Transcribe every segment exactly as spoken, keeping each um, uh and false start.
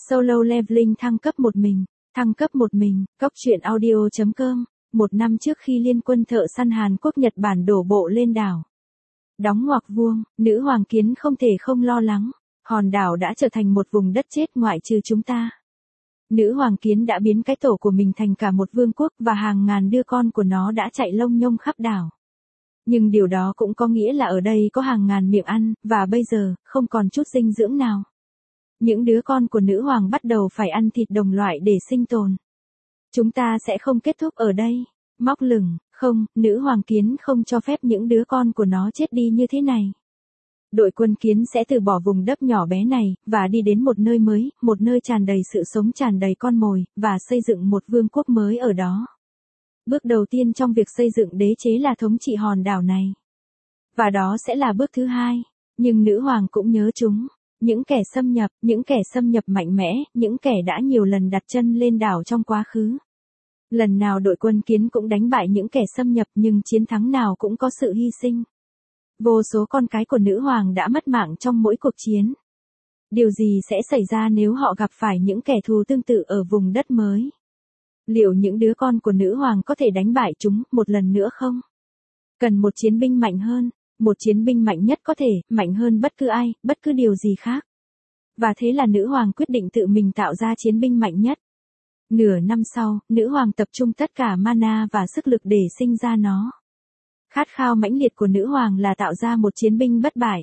Solo Leveling thăng cấp một mình, thăng cấp một mình, Cóc truyện audio.com, một năm trước khi liên quân thợ săn Hàn Quốc Nhật Bản đổ bộ lên đảo. Đóng ngoặc vuông, nữ hoàng kiến không thể không lo lắng, hòn đảo đã trở thành một vùng đất chết ngoại trừ chúng ta. Nữ hoàng kiến đã biến cái tổ của mình thành cả một vương quốc và hàng ngàn đứa con của nó đã chạy lông nhông khắp đảo. Nhưng điều đó cũng có nghĩa là ở đây có hàng ngàn miệng ăn, và bây giờ, không còn chút dinh dưỡng nào. Những đứa con của nữ hoàng bắt đầu phải ăn thịt đồng loại để sinh tồn. Chúng ta sẽ không kết thúc ở đây. Móc lửng, không, nữ hoàng kiến không cho phép những đứa con của nó chết đi như thế này. Đội quân kiến sẽ từ bỏ vùng đất nhỏ bé này, và đi đến một nơi mới, một nơi tràn đầy sự sống tràn đầy con mồi, và xây dựng một vương quốc mới ở đó. Bước đầu tiên trong việc xây dựng đế chế là thống trị hòn đảo này. Và đó sẽ là bước thứ hai. Nhưng nữ hoàng cũng nhớ chúng. Những kẻ xâm nhập, những kẻ xâm nhập mạnh mẽ, những kẻ đã nhiều lần đặt chân lên đảo trong quá khứ. Lần nào đội quân kiến cũng đánh bại những kẻ xâm nhập, nhưng chiến thắng nào cũng có sự hy sinh. Vô số con cái của nữ hoàng đã mất mạng trong mỗi cuộc chiến. Điều gì sẽ xảy ra nếu họ gặp phải những kẻ thù tương tự ở vùng đất mới? Liệu những đứa con của nữ hoàng có thể đánh bại chúng một lần nữa không? Cần một chiến binh mạnh hơn, một chiến binh mạnh nhất có thể, mạnh hơn bất cứ ai, bất cứ điều gì khác. Và thế là nữ hoàng quyết định tự mình tạo ra chiến binh mạnh nhất. Nửa năm sau, nữ hoàng tập trung tất cả mana và sức lực để sinh ra nó. Khát khao mãnh liệt của nữ hoàng là tạo ra một chiến binh bất bại.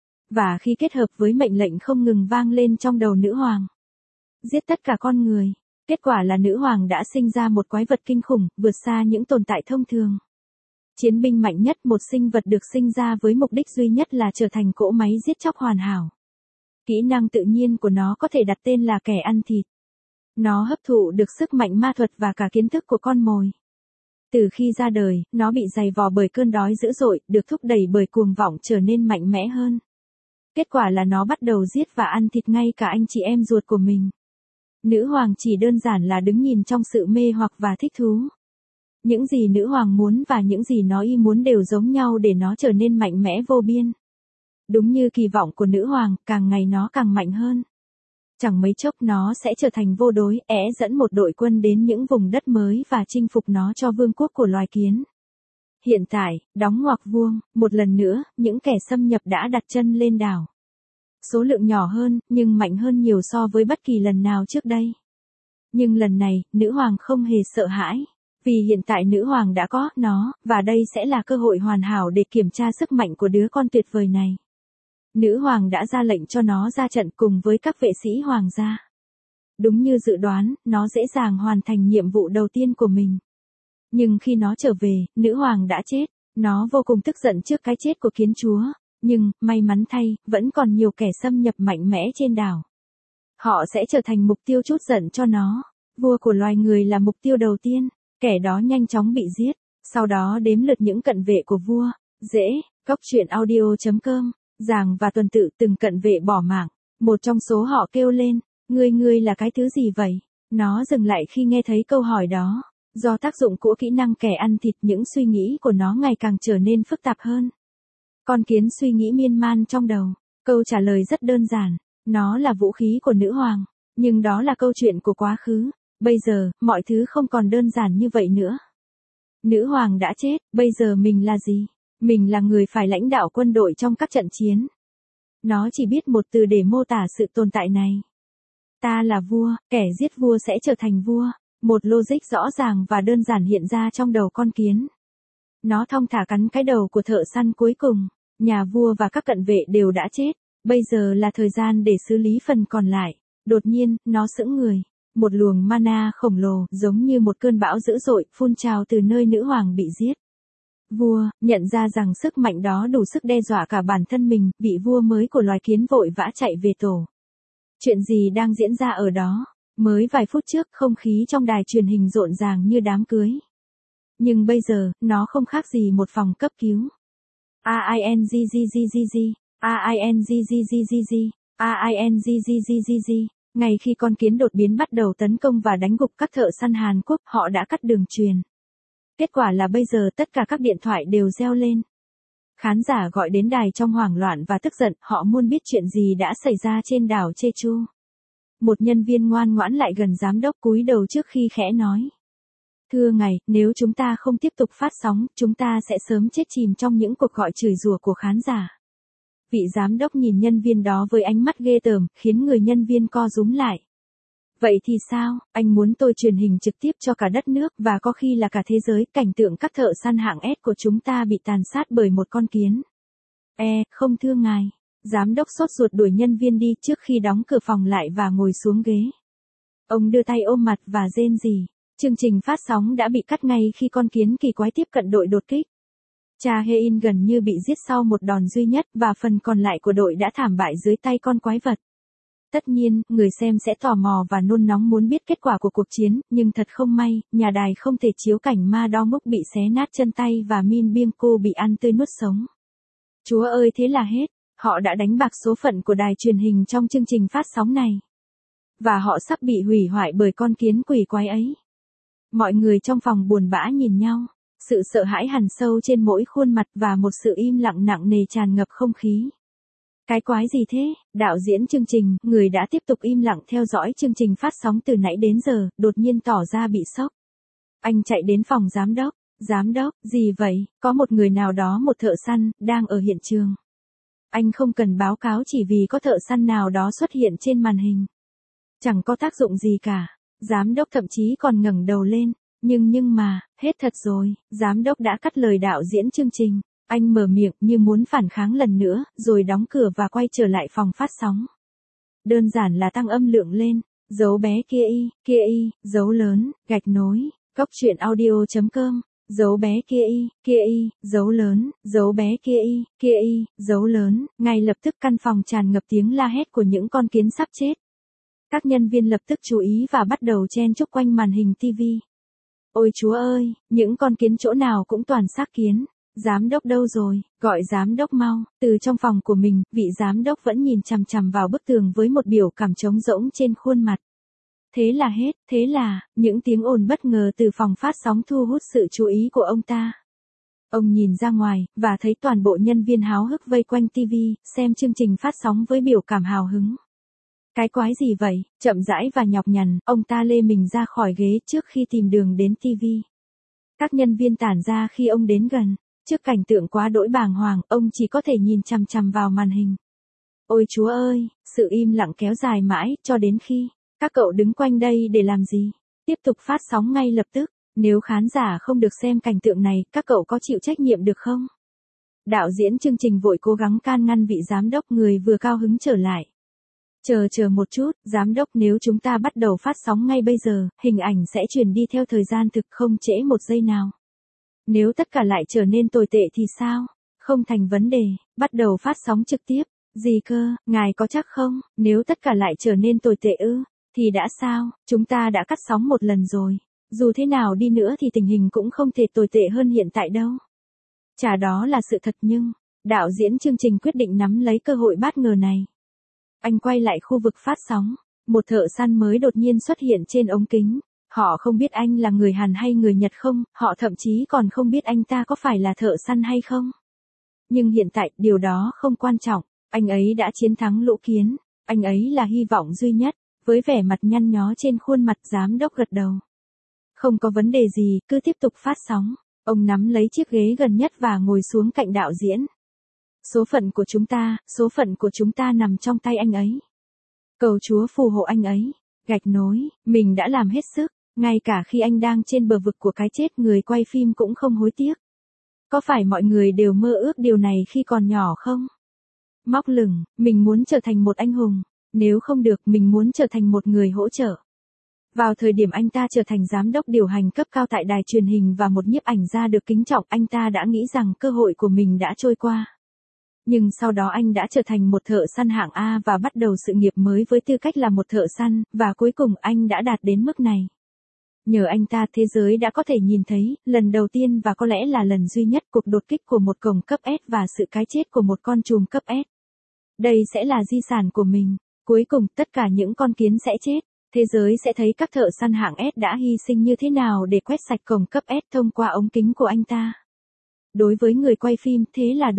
Và khi kết hợp với mệnh lệnh không ngừng vang lên trong đầu nữ hoàng, giết tất cả con người, kết quả là nữ hoàng đã sinh ra một quái vật kinh khủng, vượt xa những tồn tại thông thường. Chiến binh mạnh nhất, một sinh vật được sinh ra với mục đích duy nhất là trở thành cỗ máy giết chóc hoàn hảo. Kỹ năng tự nhiên của nó có thể đặt tên là kẻ ăn thịt. Nó hấp thụ được sức mạnh ma thuật và cả kiến thức của con mồi. Từ khi ra đời, nó bị dày vò bởi cơn đói dữ dội, được thúc đẩy bởi cuồng vọng trở nên mạnh mẽ hơn. Kết quả là nó bắt đầu giết và ăn thịt ngay cả anh chị em ruột của mình. Nữ hoàng chỉ đơn giản là đứng nhìn trong sự mê hoặc và thích thú. Những gì nữ hoàng muốn và những gì nó y muốn đều giống nhau để nó trở nên mạnh mẽ vô biên. Đúng như kỳ vọng của nữ hoàng, càng ngày nó càng mạnh hơn. Chẳng mấy chốc nó sẽ trở thành vô đối, é dẫn một đội quân đến những vùng đất mới và chinh phục nó cho vương quốc của loài kiến. Hiện tại, đóng ngoặc vuông, một lần nữa, những kẻ xâm nhập đã đặt chân lên đảo. Số lượng nhỏ hơn, nhưng mạnh hơn nhiều so với bất kỳ lần nào trước đây. Nhưng lần này, nữ hoàng không hề sợ hãi. Vì hiện tại nữ hoàng đã có nó, và đây sẽ là cơ hội hoàn hảo để kiểm tra sức mạnh của đứa con tuyệt vời này. Nữ hoàng đã ra lệnh cho nó ra trận cùng với các vệ sĩ hoàng gia. Đúng như dự đoán, nó dễ dàng hoàn thành nhiệm vụ đầu tiên của mình. Nhưng khi nó trở về, nữ hoàng đã chết. Nó vô cùng tức giận trước cái chết của kiến chúa. Nhưng, may mắn thay, vẫn còn nhiều kẻ xâm nhập mạnh mẽ trên đảo. Họ sẽ trở thành mục tiêu trút giận cho nó. Vua của loài người là mục tiêu đầu tiên. Kẻ đó nhanh chóng bị giết. Sau đó đếm lượt những cận vệ của vua. Dễ, Cóc truyện audio.com. Giàng và tuần tự từng cận vệ bỏ mạng. Một trong số họ kêu lên, ngươi ngươi là cái thứ gì vậy? Nó dừng lại khi nghe thấy câu hỏi đó. Do tác dụng của kỹ năng kẻ ăn thịt, những suy nghĩ của nó ngày càng trở nên phức tạp hơn. Con kiến suy nghĩ miên man trong đầu. Câu trả lời rất đơn giản. Nó là vũ khí của nữ hoàng. Nhưng đó là câu chuyện của quá khứ. Bây giờ, mọi thứ không còn đơn giản như vậy nữa. Nữ hoàng đã chết, bây giờ mình là gì? Mình là người phải lãnh đạo quân đội trong các trận chiến. Nó chỉ biết một từ để mô tả sự tồn tại này. Ta là vua, kẻ giết vua sẽ trở thành vua. Một logic rõ ràng và đơn giản hiện ra trong đầu con kiến. Nó thong thả cắn cái đầu của thợ săn cuối cùng. Nhà vua và các cận vệ đều đã chết. Bây giờ là thời gian để xử lý phần còn lại. Đột nhiên, nó sững người. Một luồng mana khổng lồ, giống như một cơn bão dữ dội, phun trào từ nơi nữ hoàng bị giết. Vua, nhận ra rằng sức mạnh đó đủ sức đe dọa cả bản thân mình, vị vua mới của loài kiến vội vã chạy về tổ. Chuyện gì đang diễn ra ở đó? Mới vài phút trước, không khí trong đài truyền hình rộn ràng như đám cưới. Nhưng bây giờ, nó không khác gì một phòng cấp cứu. A I N G G G G G, A I N G G G G G, A I N G G G G G. Ngay khi con kiến đột biến bắt đầu tấn công và đánh gục các thợ săn Hàn Quốc, họ đã cắt đường truyền. Kết quả là bây giờ tất cả các điện thoại đều reo lên. Khán giả gọi đến đài trong hoảng loạn và tức giận, họ muốn biết chuyện gì đã xảy ra trên đảo Jeju. Một nhân viên ngoan ngoãn lại gần giám đốc cúi đầu trước khi khẽ nói. Thưa ngài, nếu chúng ta không tiếp tục phát sóng, chúng ta sẽ sớm chết chìm trong những cuộc gọi chửi rủa của khán giả. Vị giám đốc nhìn nhân viên đó với ánh mắt ghê tởm, khiến người nhân viên co rúm lại. Vậy thì sao, anh muốn tôi truyền hình trực tiếp cho cả đất nước và có khi là cả thế giới, cảnh tượng các thợ săn hạng S của chúng ta bị tàn sát bởi một con kiến. E, không thưa ngài. Giám đốc sốt ruột đuổi nhân viên đi trước khi đóng cửa phòng lại và ngồi xuống ghế. Ông đưa tay ôm mặt và rên rỉ. Chương trình phát sóng đã bị cắt ngay khi con kiến kỳ quái tiếp cận đội đột kích. Cha Hein gần như bị giết sau một đòn duy nhất và phần còn lại của đội đã thảm bại dưới tay con quái vật. Tất nhiên, người xem sẽ tò mò và nôn nóng muốn biết kết quả của cuộc chiến, nhưng thật không may, nhà đài không thể chiếu cảnh Ma Đo Múc bị xé nát chân tay và Min Biêng Cô bị ăn tươi nuốt sống. Chúa ơi, thế là hết. Họ đã đánh bạc số phận của đài truyền hình trong chương trình phát sóng này. Và họ sắp bị hủy hoại bởi con kiến quỷ quái ấy. Mọi người trong phòng buồn bã nhìn nhau. Sự sợ hãi hằn sâu trên mỗi khuôn mặt và một sự im lặng nặng nề tràn ngập không khí. Cái quái gì thế? Đạo diễn chương trình, người đã tiếp tục im lặng theo dõi chương trình phát sóng từ nãy đến giờ, đột nhiên tỏ ra bị sốc. Anh chạy đến phòng giám đốc. Giám đốc, gì vậy? Có một người nào đó, một thợ săn, đang ở hiện trường. Anh không cần báo cáo chỉ vì có thợ săn nào đó xuất hiện trên màn hình. Chẳng có tác dụng gì cả. Giám đốc thậm chí còn ngẩng đầu lên. Nhưng nhưng mà, hết thật rồi, giám đốc đã cắt lời đạo diễn chương trình. Anh mở miệng như muốn phản kháng lần nữa, rồi đóng cửa và quay trở lại phòng phát sóng. Đơn giản là tăng âm lượng lên, dấu bé kia y, kia y, dấu lớn, gạch nối, cốc truyện audio chấm com, dấu bé kia y, kia y, dấu lớn, dấu bé kia y, kia y, dấu lớn, ngay lập tức căn phòng tràn ngập tiếng la hét của những con kiến sắp chết. Các nhân viên lập tức chú ý và bắt đầu chen chúc quanh màn hình ti vi. Ôi chúa ơi, những con kiến chỗ nào cũng toàn xác kiến. Giám đốc đâu rồi, gọi giám đốc mau. Từ trong phòng của mình, vị giám đốc vẫn nhìn chằm chằm vào bức tường với một biểu cảm trống rỗng trên khuôn mặt. Thế là hết, thế là, những tiếng ồn bất ngờ từ phòng phát sóng thu hút sự chú ý của ông ta. Ông nhìn ra ngoài, và thấy toàn bộ nhân viên háo hức vây quanh ti vi, xem chương trình phát sóng với biểu cảm hào hứng. Cái quái gì vậy? Chậm rãi và nhọc nhằn, ông ta lê mình ra khỏi ghế trước khi tìm đường đến ti vi. Các nhân viên tản ra khi ông đến gần. Trước cảnh tượng quá đỗi bàng hoàng, ông chỉ có thể nhìn chằm chằm vào màn hình. Ôi chúa ơi, sự im lặng kéo dài mãi, cho đến khi, các cậu đứng quanh đây để làm gì? Tiếp tục phát sóng ngay lập tức, nếu khán giả không được xem cảnh tượng này, các cậu có chịu trách nhiệm được không? Đạo diễn chương trình vội cố gắng can ngăn vị giám đốc người vừa cao hứng trở lại. Chờ chờ một chút, giám đốc, nếu chúng ta bắt đầu phát sóng ngay bây giờ, hình ảnh sẽ truyền đi theo thời gian thực, không trễ một giây nào. Nếu tất cả lại trở nên tồi tệ thì sao? Không thành vấn đề, bắt đầu phát sóng trực tiếp. Gì cơ, ngài có chắc không? Nếu tất cả lại trở nên tồi tệ ư, thì đã sao? Chúng ta đã cắt sóng một lần rồi. Dù thế nào đi nữa thì tình hình cũng không thể tồi tệ hơn hiện tại đâu. Chả đó là sự thật nhưng, đạo diễn chương trình quyết định nắm lấy cơ hội bất ngờ này. Anh quay lại khu vực phát sóng. Một thợ săn mới đột nhiên xuất hiện trên ống kính. Họ không biết anh là người Hàn hay người Nhật không, họ thậm chí còn không biết anh ta có phải là thợ săn hay không. Nhưng hiện tại, điều đó không quan trọng, anh ấy đã chiến thắng lũ kiến, anh ấy là hy vọng duy nhất, với vẻ mặt nhăn nhó trên khuôn mặt giám đốc gật đầu. Không có vấn đề gì, cứ tiếp tục phát sóng, ông nắm lấy chiếc ghế gần nhất và ngồi xuống cạnh đạo diễn. Số phận của chúng ta, số phận của chúng ta nằm trong tay anh ấy. Cầu Chúa phù hộ anh ấy, gạch nối, mình đã làm hết sức. Ngay cả khi anh đang trên bờ vực của cái chết, người quay phim cũng không hối tiếc. Có phải mọi người đều mơ ước điều này khi còn nhỏ không? Móc lửng, mình muốn trở thành một anh hùng. Nếu không được, mình muốn trở thành một người hỗ trợ. Vào thời điểm anh ta trở thành giám đốc điều hành cấp cao tại đài truyền hình và một nhiếp ảnh gia được kính trọng, anh ta đã nghĩ rằng cơ hội của mình đã trôi qua. Nhưng sau đó anh đã trở thành một thợ săn hạng A và bắt đầu sự nghiệp mới với tư cách là một thợ săn, và cuối cùng anh đã đạt đến mức này. Nhờ anh ta, thế giới đã có thể nhìn thấy, lần đầu tiên và có lẽ là lần duy nhất, cuộc đột kích của một cổng cấp S và sự cái chết của một con trùm cấp S. Đây sẽ là di sản của mình. Cuối cùng, tất cả những con kiến sẽ chết. Thế giới sẽ thấy các thợ săn hạng S đã hy sinh như thế nào để quét sạch cổng cấp S thông qua ống kính của anh ta. Đối với người quay phim, thế là đủ.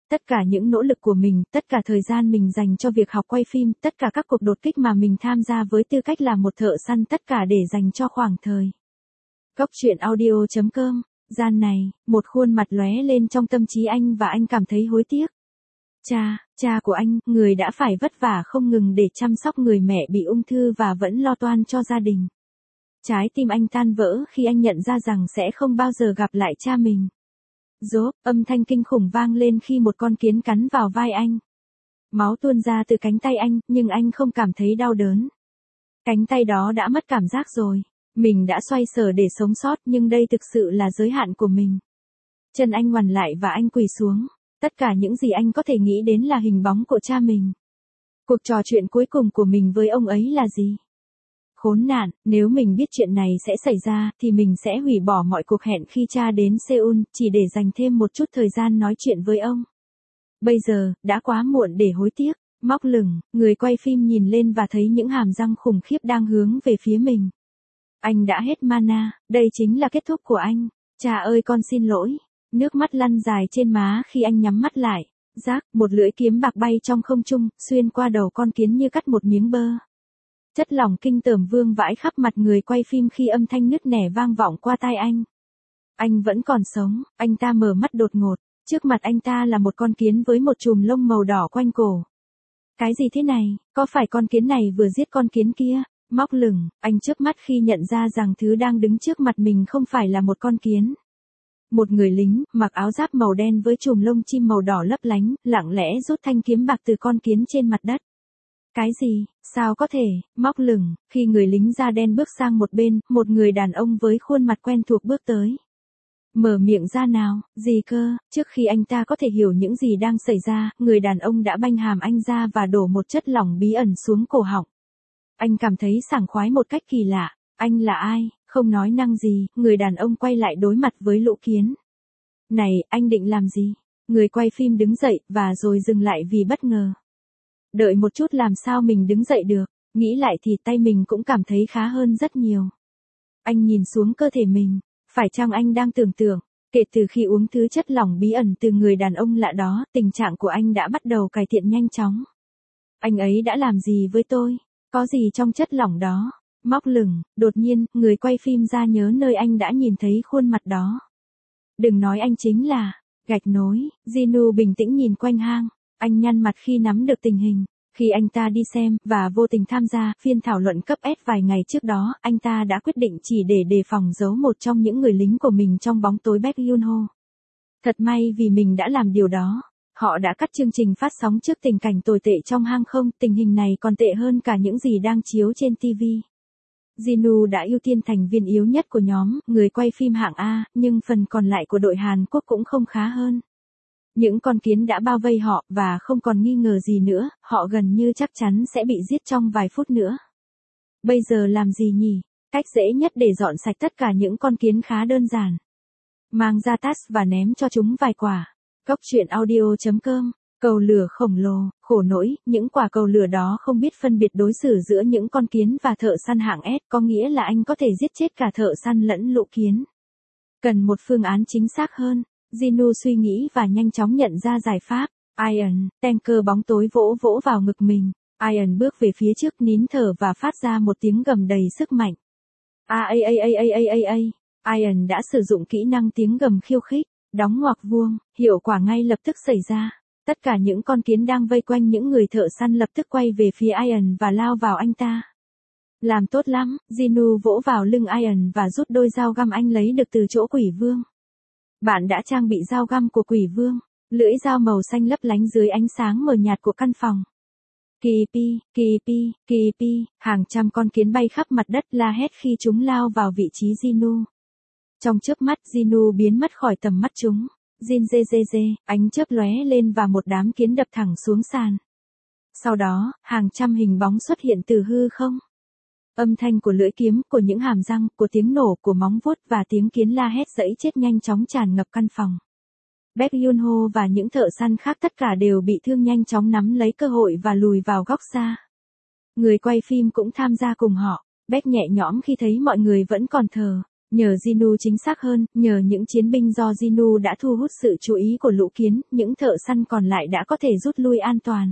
tất cả những nỗ lực của mình, tất cả thời gian mình dành cho việc học quay phim, tất cả các cuộc đột kích mà mình tham gia với tư cách là một thợ săn, tất cả để dành cho khoảng thời. Góc truyện audio chấm com, gian này, một khuôn mặt lóe lên trong tâm trí anh và anh cảm thấy hối tiếc. Cha, cha của anh, người đã phải vất vả không ngừng để chăm sóc người mẹ bị ung thư và vẫn lo toan cho gia đình. Trái tim anh tan vỡ khi anh nhận ra rằng sẽ không bao giờ gặp lại cha mình. Rốp, âm thanh kinh khủng vang lên khi một con kiến cắn vào vai anh. Máu tuôn ra từ cánh tay anh, nhưng anh không cảm thấy đau đớn. Cánh tay đó đã mất cảm giác rồi. Mình đã xoay sở để sống sót, nhưng đây thực sự là giới hạn của mình. Chân anh ngoằn lại và anh quỳ xuống. Tất cả những gì anh có thể nghĩ đến là hình bóng của cha mình. Cuộc trò chuyện cuối cùng của mình với ông ấy là gì? Khốn nạn, nếu mình biết chuyện này sẽ xảy ra, thì mình sẽ hủy bỏ mọi cuộc hẹn khi cha đến Seoul, chỉ để dành thêm một chút thời gian nói chuyện với ông. Bây giờ, đã quá muộn để hối tiếc. Móc lửng, người quay phim nhìn lên và thấy những hàm răng khủng khiếp đang hướng về phía mình. Anh đã hết mana, đây chính là kết thúc của anh. Cha ơi con xin lỗi. Nước mắt lăn dài trên má khi anh nhắm mắt lại. Rác, một lưỡi kiếm bạc bay trong không trung, xuyên qua đầu con kiến như cắt một miếng bơ. Chất lỏng kinh tởm vương vãi khắp mặt người quay phim khi âm thanh nứt nẻ vang vọng qua tai anh. Anh vẫn còn sống, anh ta mở mắt đột ngột. Trước mặt anh ta là một con kiến với một chùm lông màu đỏ quanh cổ. Cái gì thế này, có phải con kiến này vừa giết con kiến kia? Móc lửng, anh chớp mắt khi nhận ra rằng thứ đang đứng trước mặt mình không phải là một con kiến. Một người lính, mặc áo giáp màu đen với chùm lông chim màu đỏ lấp lánh, lặng lẽ rút thanh kiếm bạc từ con kiến trên mặt đất. Cái gì, sao có thể, móc lửng, khi người lính da đen bước sang một bên, một người đàn ông với khuôn mặt quen thuộc bước tới. Mở miệng ra nào, gì cơ, trước khi anh ta có thể hiểu những gì đang xảy ra, người đàn ông đã banh hàm anh ra và đổ một chất lỏng bí ẩn xuống cổ họng. Anh cảm thấy sảng khoái một cách kỳ lạ. Anh là ai? Không nói năng gì, người đàn ông quay lại đối mặt với lũ kiến. Này, anh định làm gì? Người quay phim đứng dậy, và rồi dừng lại vì bất ngờ. Đợi một chút làm sao mình đứng dậy được, nghĩ lại thì tay mình cũng cảm thấy khá hơn rất nhiều. Anh nhìn xuống cơ thể mình, phải chăng anh đang tưởng tượng, kể từ khi uống thứ chất lỏng bí ẩn từ người đàn ông lạ đó, tình trạng của anh đã bắt đầu cải thiện nhanh chóng. Anh ấy đã làm gì với tôi? Có gì trong chất lỏng đó? Móc lửng, đột nhiên, người quay phim ra nhớ nơi anh đã nhìn thấy khuôn mặt đó. Đừng nói anh chính là, gạch nối, Jinu bình tĩnh nhìn quanh hang, anh nhăn mặt khi nắm được tình hình. Khi anh ta đi xem, và vô tình tham gia, phiên thảo luận cấp S vài ngày trước đó, anh ta đã quyết định chỉ để đề phòng giấu một trong những người lính của mình trong bóng tối Baek Yoon-ho. Thật may vì mình đã làm điều đó. Họ đã cắt chương trình phát sóng trước tình cảnh tồi tệ trong hang không, tình hình này còn tệ hơn cả những gì đang chiếu trên ti vi. Jinu đã ưu tiên thành viên yếu nhất của nhóm, người quay phim hạng A, nhưng phần còn lại của đội Hàn Quốc cũng không khá hơn. Những con kiến đã bao vây họ, và không còn nghi ngờ gì nữa, họ gần như chắc chắn sẽ bị giết trong vài phút nữa. Bây giờ làm gì nhỉ? Cách dễ nhất để dọn sạch tất cả những con kiến khá đơn giản. Mang ra tát và ném cho chúng vài quả. Góc truyện audio chấm com, cầu lửa khổng lồ, khổ nỗi, những quả cầu lửa đó không biết phân biệt đối xử giữa những con kiến và thợ săn hạng S, có nghĩa là anh có thể giết chết cả thợ săn lẫn lũ kiến. Cần một phương án chính xác hơn. Jinu suy nghĩ và nhanh chóng nhận ra giải pháp. Ian, tanker bóng tối vỗ vỗ vào ngực mình. Ian bước về phía trước nín thở và phát ra một tiếng gầm đầy sức mạnh. A a a a a a a. Ian đã sử dụng kỹ năng tiếng gầm khiêu khích, đóng ngoặc vuông, hiệu quả ngay lập tức xảy ra. Tất cả những con kiến đang vây quanh những người thợ săn lập tức quay về phía Ian và lao vào anh ta. Làm tốt lắm, Jinu vỗ vào lưng Ian và rút đôi dao găm anh lấy được từ chỗ quỷ vương. Bạn đã trang bị dao găm của quỷ vương, lưỡi dao màu xanh lấp lánh dưới ánh sáng mờ nhạt của căn phòng. Kipi, kipi, kipi, hàng trăm con kiến bay khắp mặt đất la hét khi chúng lao vào vị trí Jinu. Trong chớp mắt Jinu biến mất khỏi tầm mắt chúng. Jin dê dê dê, ánh chớp lóe lên và một đám kiến đập thẳng xuống sàn. Sau đó, hàng trăm hình bóng xuất hiện từ hư không. Âm thanh của lưỡi kiếm, của những hàm răng, của tiếng nổ, của móng vuốt và tiếng kiến la hét giãy chết nhanh chóng tràn ngập căn phòng. Baek Yoon-ho và những thợ săn khác tất cả đều bị thương nhanh chóng nắm lấy cơ hội và lùi vào góc xa. Người quay phim cũng tham gia cùng họ. Baek nhẹ nhõm khi thấy mọi người vẫn còn thờ. Nhờ Ginu chính xác hơn, nhờ những chiến binh do Ginu đã thu hút sự chú ý của lũ kiến, những thợ săn còn lại đã có thể rút lui an toàn.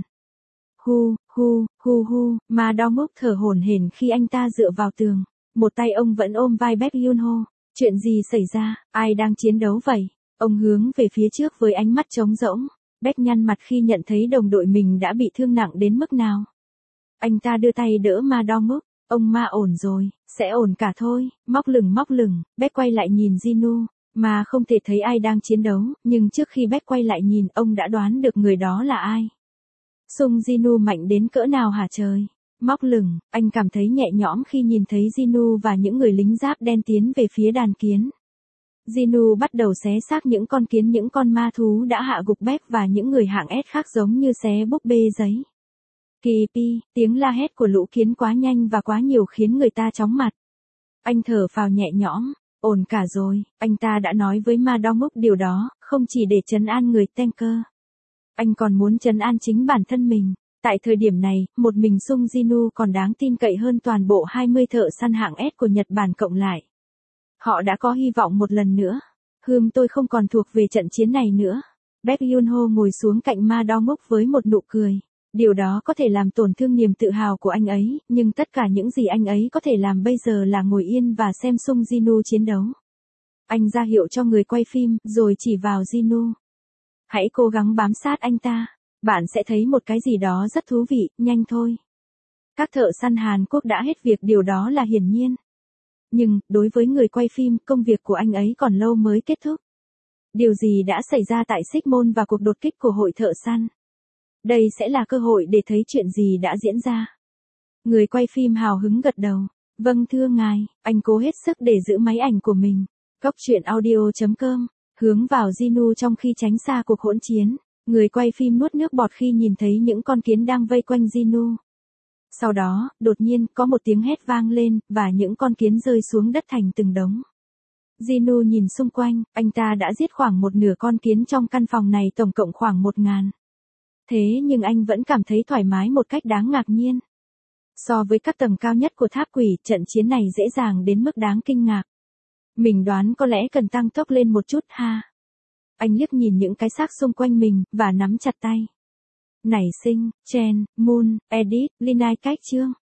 Hu, hu, hu hu, Ma Dong Múc thở hổn hển khi anh ta dựa vào tường. Một tay ông vẫn ôm vai Baek Yun-ho. Chuyện gì xảy ra, ai đang chiến đấu vậy? Ông hướng về phía trước với ánh mắt trống rỗng. Baek nhăn mặt khi nhận thấy đồng đội mình đã bị thương nặng đến mức nào. Anh ta đưa tay đỡ Ma Dong Múc. Ông Ma ổn rồi, sẽ ổn cả thôi. Móc lửng móc lửng, Baek quay lại nhìn Ginu. Mà không thể thấy ai đang chiến đấu, nhưng trước khi Baek quay lại nhìn, ông đã đoán được người đó là ai. Sung Ginu mạnh đến cỡ nào hả trời? Móc lửng, anh cảm thấy nhẹ nhõm khi nhìn thấy Ginu và những người lính giáp đen tiến về phía đàn kiến. Ginu bắt đầu xé xác những con kiến, những con ma thú đã hạ gục Baek và những người hạng S khác giống như xé búp bê giấy. Kỳ pi, tiếng la hét của lũ kiến quá nhanh và quá nhiều khiến người ta chóng mặt. Anh thở phào nhẹ nhõm, ổn cả rồi, anh ta đã nói với Ma Dong Múc điều đó, không chỉ để trấn an người tanker. Anh còn muốn trấn an chính bản thân mình. Tại thời điểm này, một mình Sung Ginu còn đáng tin cậy hơn toàn bộ hai mươi thợ săn hạng S của Nhật Bản cộng lại. Họ đã có hy vọng một lần nữa. Hừm, tôi không còn thuộc về trận chiến này nữa. Baek Yun-ho ngồi xuống cạnh Ma Dong Múc với một nụ cười. Điều đó có thể làm tổn thương niềm tự hào của anh ấy, nhưng tất cả những gì anh ấy có thể làm bây giờ là ngồi yên và xem Sung Ginu chiến đấu. Anh ra hiệu cho người quay phim, rồi chỉ vào Ginu. Hãy cố gắng bám sát anh ta. Bạn sẽ thấy một cái gì đó rất thú vị, nhanh thôi. Các thợ săn Hàn Quốc đã hết việc, điều đó là hiển nhiên. Nhưng, đối với người quay phim, công việc của anh ấy còn lâu mới kết thúc. Điều gì đã xảy ra tại Xích Môn và cuộc đột kích của hội thợ săn? Đây sẽ là cơ hội để thấy chuyện gì đã diễn ra. Người quay phim hào hứng gật đầu. Vâng thưa ngài, anh cố hết sức để giữ máy ảnh của mình. Cóc truyện audio chấm com, hướng vào Ginu trong khi tránh xa cuộc hỗn chiến. Người quay phim nuốt nước bọt khi nhìn thấy những con kiến đang vây quanh Ginu. Sau đó, đột nhiên, có một tiếng hét vang lên, và những con kiến rơi xuống đất thành từng đống. Ginu nhìn xung quanh, anh ta đã giết khoảng một nửa con kiến trong căn phòng này, tổng cộng khoảng một ngàn. Thế nhưng anh vẫn cảm thấy thoải mái một cách đáng ngạc nhiên. So với các tầng cao nhất của tháp quỷ, trận chiến này dễ dàng đến mức đáng kinh ngạc. Mình đoán có lẽ cần tăng tốc lên một chút ha. Anh liếc nhìn những cái xác xung quanh mình, và nắm chặt tay. Nảy sinh, Chen, Moon, Edith, Linai cách chương.